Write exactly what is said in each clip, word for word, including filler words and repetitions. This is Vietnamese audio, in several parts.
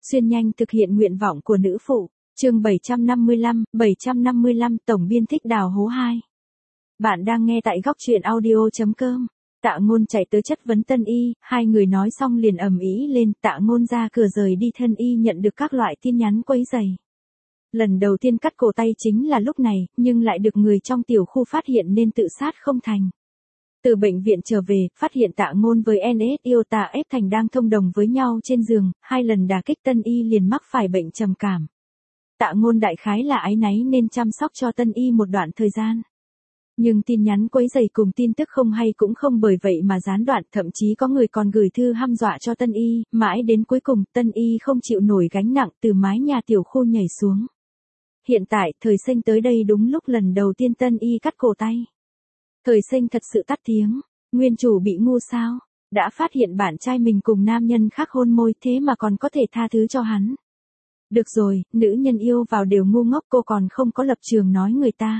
Xuyên nhanh thực hiện nguyện vọng của nữ phụ. Chương bảy trăm năm mươi lăm, bảy trăm năm mươi lăm Tổng biên thích đào hố hai. Bạn đang nghe tại góc truyện audio chấm com. Tạ Ngôn chạy tới chất vấn Tân Y, hai người nói xong liền ầm ĩ lên. Tạ Ngôn ra cửa rời đi, Tân Y nhận được các loại tin nhắn quấy rầy. Lần đầu tiên cắt cổ tay chính là lúc này, nhưng lại được người trong tiểu khu phát hiện nên tự sát không thành. Từ bệnh viện trở về, phát hiện Tạ Ngôn với en ét Iota ép Thành đang thông đồng với nhau trên giường, hai lần đả kích Tân Y liền mắc phải bệnh trầm cảm. Tạ Ngôn đại khái là áy náy nên chăm sóc cho Tân Y một đoạn thời gian. Nhưng tin nhắn quấy rầy cùng tin tức không hay cũng không bởi vậy mà gián đoạn, thậm chí có người còn gửi thư hăm dọa cho Tân Y, mãi đến cuối cùng Tân Y không chịu nổi gánh nặng từ mái nhà tiểu khu nhảy xuống. Hiện tại, Thời Sinh tới đây đúng lúc lần đầu tiên Tân Y cắt cổ tay. Thời Sinh thật sự tắt tiếng, nguyên chủ bị ngu sao, đã phát hiện bạn trai mình cùng nam nhân khác hôn môi thế mà còn có thể tha thứ cho hắn. Được rồi, nữ nhân yêu vào đều ngu ngốc, cô còn không có lập trường nói người ta.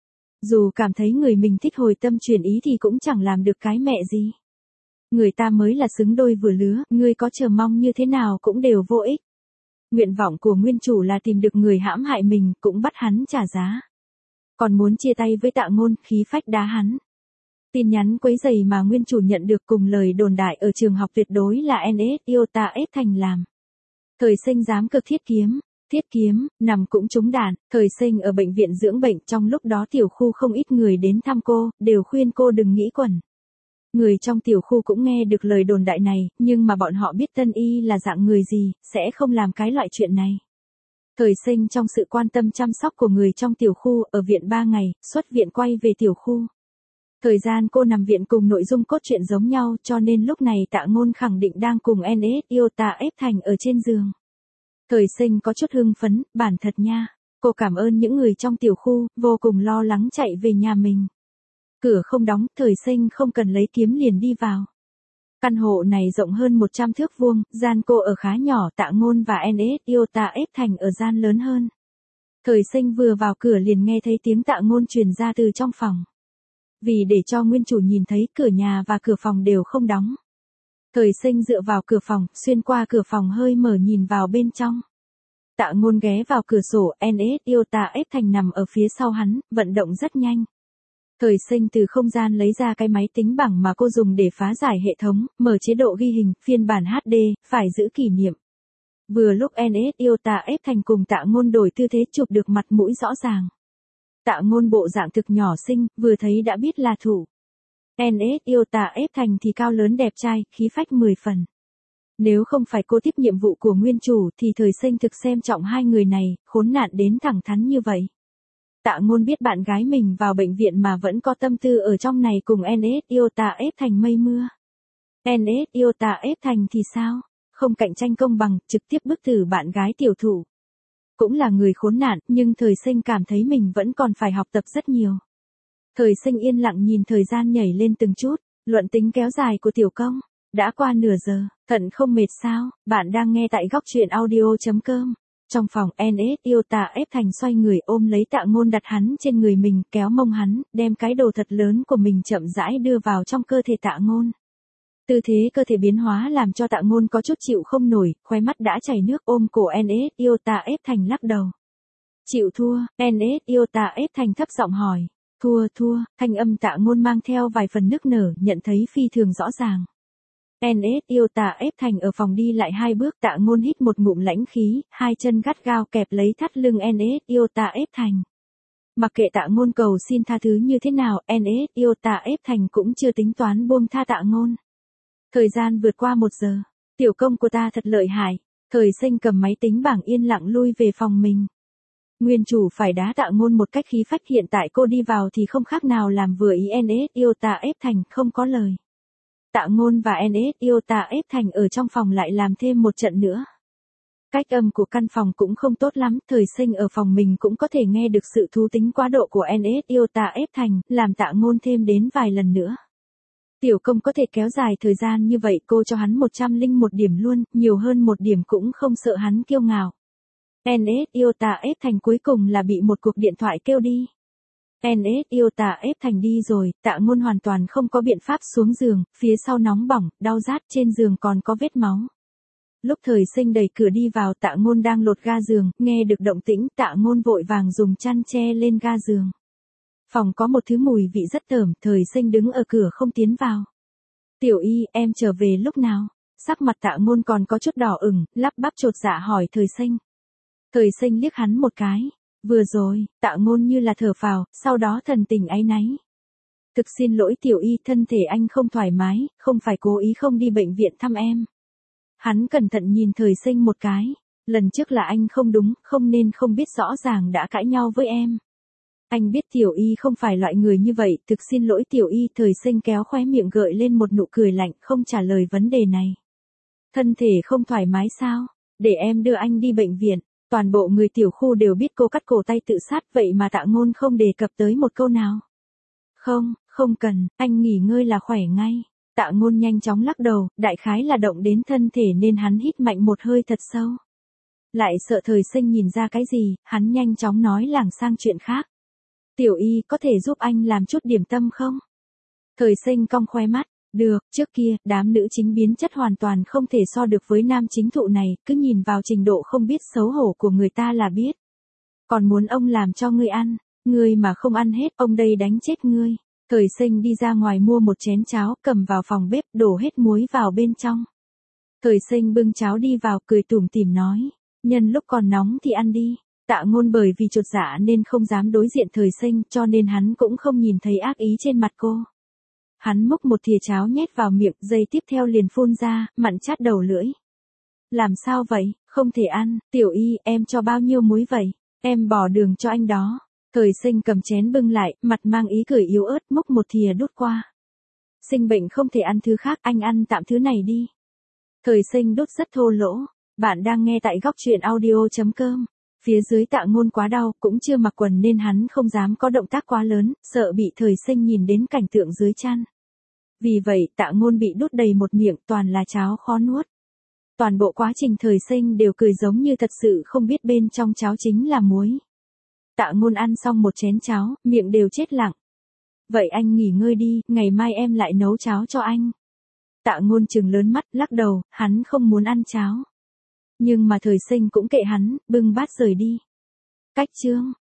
Dù cảm thấy người mình thích hồi tâm chuyển ý thì cũng chẳng làm được cái mẹ gì. Người ta mới là xứng đôi vừa lứa, ngươi có chờ mong như thế nào cũng đều vô ích. Nguyện vọng của nguyên chủ là tìm được người hãm hại mình, cũng bắt hắn trả giá. Còn muốn chia tay với Tạ Ngôn, khí phách đá hắn. Tin nhắn quấy rầy mà nguyên chủ nhận được cùng lời đồn đại ở trường học tuyệt đối là en ét Iota ép Thành làm. Thời Sinh dám cực thiết kiếm, thiết kiếm, nằm cũng trúng đạn. Thời Sinh ở bệnh viện dưỡng bệnh, trong lúc đó tiểu khu không ít người đến thăm cô, đều khuyên cô đừng nghĩ quẩn. Người trong tiểu khu cũng nghe được lời đồn đại này, nhưng mà bọn họ biết Tân Y là dạng người gì, sẽ không làm cái loại chuyện này. Thời Sinh trong sự quan tâm chăm sóc của người trong tiểu khu, ở viện ba ngày, xuất viện quay về tiểu khu. Thời gian cô nằm viện cùng nội dung cốt truyện giống nhau, cho nên lúc này Tạ Ngôn khẳng định đang cùng en ét Iota ép Thành ở trên giường. Thời Sinh có chút hưng phấn, bản thật nha. Cô cảm ơn những người trong tiểu khu, vô cùng lo lắng chạy về nhà mình. Cửa không đóng, Thời Sinh không cần lấy kiếm liền đi vào. Căn hộ này rộng hơn một trăm thước vuông, gian cô ở khá nhỏ, Tạ Ngôn và en ét Iota ép Thành ở gian lớn hơn. Thời Sinh vừa vào cửa liền nghe thấy tiếng Tạ Ngôn truyền ra từ trong phòng. Vì để cho nguyên chủ nhìn thấy, cửa nhà và cửa phòng đều không đóng. Thời Sinh dựa vào cửa phòng, xuyên qua cửa phòng hơi mở nhìn vào bên trong. Tạ Ngôn ghé vào cửa sổ, en ét Iota ép Thành nằm ở phía sau hắn, vận động rất nhanh. Thời Sinh từ không gian lấy ra cái máy tính bảng mà cô dùng để phá giải hệ thống, mở chế độ ghi hình, phiên bản hát đê, phải giữ kỷ niệm. Vừa lúc en ét Iota ép Thành cùng Tạ Ngôn đổi tư thế chụp được mặt mũi rõ ràng. Tạ Ngôn bộ dạng thực nhỏ xinh, vừa thấy đã biết là thủ. en ét Iota ép Thành thì cao lớn đẹp trai, khí phách mười phần. Nếu không phải cô tiếp nhiệm vụ của nguyên chủ thì Thời Sinh thực xem trọng hai người này, khốn nạn đến thẳng thắn như vậy. Tạ Ngôn biết bạn gái mình vào bệnh viện mà vẫn có tâm tư ở trong này cùng en ét Iota ép Thành mây mưa. en ét Iota ép Thành thì sao? Không cạnh tranh công bằng, trực tiếp bức tử bạn gái tiểu thủ. Cũng là người khốn nạn, nhưng Thời Sinh cảm thấy mình vẫn còn phải học tập rất nhiều. Thời Sinh yên lặng nhìn thời gian nhảy lên từng chút, luận tính kéo dài của tiểu công. Đã qua nửa giờ, thận không mệt sao? Bạn đang nghe tại góc truyện audio chấm com. Trong phòng, en ét Iota ép Thành xoay người ôm lấy Tạ Ngôn đặt hắn trên người mình, kéo mông hắn, đem cái đồ thật lớn của mình chậm rãi đưa vào trong cơ thể Tạ Ngôn. Tư thế cơ thể biến hóa làm cho Tạ Ngôn có chút chịu không nổi, khóe mắt đã chảy nước, ôm cổ en ét Iota ép Thành lắc đầu. Chịu thua, en ét Iota ép Thành thấp giọng hỏi. Thua thua, thanh âm Tạ Ngôn mang theo vài phần nức nở, nhận thấy phi thường rõ ràng. en ét Iota ép Thành ở phòng đi lại hai bước, Tạ Ngôn hít một ngụm lãnh khí, hai chân gắt gao kẹp lấy thắt lưng en ét Iota ép Thành. Mặc kệ Tạ Ngôn cầu xin tha thứ như thế nào, en ét Iota ép Thành cũng chưa tính toán buông tha Tạ Ngôn. Thời gian vượt qua một giờ, tiểu công của ta thật lợi hại. Thời Sinh cầm máy tính bảng yên lặng lui về phòng mình. Nguyên chủ phải đá Tạ Ngôn một cách khí phách, hiện tại cô đi vào thì không khác nào làm vừa ý en ét Iota ép Thành, không có lời. Tạ Ngôn và en ét Iota ép Thành ở trong phòng lại làm thêm một trận nữa. Cách âm của căn phòng cũng không tốt lắm, Thời Sinh ở phòng mình cũng có thể nghe được sự thú tính quá độ của en ét Iota ép Thành, làm Tạ Ngôn thêm đến vài lần nữa. Tiểu công có thể kéo dài thời gian như vậy, cô cho hắn một trăm linh một điểm luôn, nhiều hơn một điểm cũng không sợ hắn kiêu ngạo. en ét Iota ép Thành cuối cùng là bị một cuộc điện thoại kêu đi. en ét Iota ép Thành đi rồi, Tạ Ngôn hoàn toàn không có biện pháp xuống giường, phía sau nóng bỏng, đau rát, trên giường còn có vết máu. Lúc Thời Sinh đẩy cửa đi vào, Tạ Ngôn đang lột ga giường, nghe được động tĩnh, Tạ Ngôn vội vàng dùng chăn che lên ga giường. Phòng có một thứ mùi vị rất thơm, Thời Sinh đứng ở cửa không tiến vào. Tiểu Y, em trở về lúc nào? Sắc mặt Tạ Ngôn còn có chút đỏ ửng, lắp bắp chột dạ hỏi Thời Sinh. Thời Sinh liếc hắn một cái. Vừa rồi, Tạ Ngôn như là thở phào, sau đó thần tình áy náy. Thực xin lỗi Tiểu Y, thân thể anh không thoải mái, không phải cố ý không đi bệnh viện thăm em. Hắn cẩn thận nhìn Thời Sinh một cái. Lần trước là anh không đúng, không nên không biết rõ ràng đã cãi nhau với em. Anh biết Tiểu Y không phải loại người như vậy, thực xin lỗi Tiểu Y. Thời Sinh kéo khóe miệng gợi lên một nụ cười lạnh, không trả lời vấn đề này. Thân thể không thoải mái sao? Để em đưa anh đi bệnh viện. Toàn bộ người tiểu khu đều biết cô cắt cổ tay tự sát, vậy mà Tạ Ngôn không đề cập tới một câu nào. Không, không cần, anh nghỉ ngơi là khỏe ngay. Tạ Ngôn nhanh chóng lắc đầu, đại khái là động đến thân thể nên hắn hít mạnh một hơi thật sâu. Lại sợ Thời Sinh nhìn ra cái gì, hắn nhanh chóng nói lảng sang chuyện khác. Tiểu Y, có thể giúp anh làm chút điểm tâm không? Thời Sinh cong khoe mắt. Được, trước kia, đám nữ chính biến chất hoàn toàn không thể so được với nam chính thụ này, cứ nhìn vào trình độ không biết xấu hổ của người ta là biết. Còn muốn ông làm cho ngươi ăn, ngươi mà không ăn hết, ông đây đánh chết ngươi. Thời Sinh đi ra ngoài mua một chén cháo, cầm vào phòng bếp, đổ hết muối vào bên trong. Thời Sinh bưng cháo đi vào, cười tủm tỉm nói, nhân lúc còn nóng thì ăn đi. Tạ Ngôn bởi vì chột dạ nên không dám đối diện Thời Sinh, cho nên hắn cũng không nhìn thấy ác ý trên mặt cô. Hắn múc một thìa cháo nhét vào miệng, giây tiếp theo liền phun ra, mặn chát đầu lưỡi. Làm sao vậy, không thể ăn, Tiểu Y, em cho bao nhiêu muối vậy? Em bỏ đường cho anh đó. Thời Sinh cầm chén bưng lại, mặt mang ý cười yếu ớt, múc một thìa đút qua. Sinh bệnh không thể ăn thứ khác, anh ăn tạm thứ này đi. Thời Sinh đút rất thô lỗ. Bạn đang nghe tại góc truyện audio chấm com. Phía dưới Tạ Ngôn quá đau, cũng chưa mặc quần nên hắn không dám có động tác quá lớn, sợ bị Thời Sinh nhìn đến cảnh tượng dưới chăn. Vì vậy, Tạ Ngôn bị đút đầy một miệng, toàn là cháo khó nuốt. Toàn bộ quá trình Thời Sinh đều cười giống như thật sự không biết bên trong cháo chính là muối. Tạ Ngôn ăn xong một chén cháo, miệng đều chết lặng. Vậy anh nghỉ ngơi đi, ngày mai em lại nấu cháo cho anh. Tạ Ngôn trừng lớn mắt, lắc đầu, hắn không muốn ăn cháo. Nhưng mà Thời Sinh cũng kệ hắn, bưng bát rời đi. Cách chương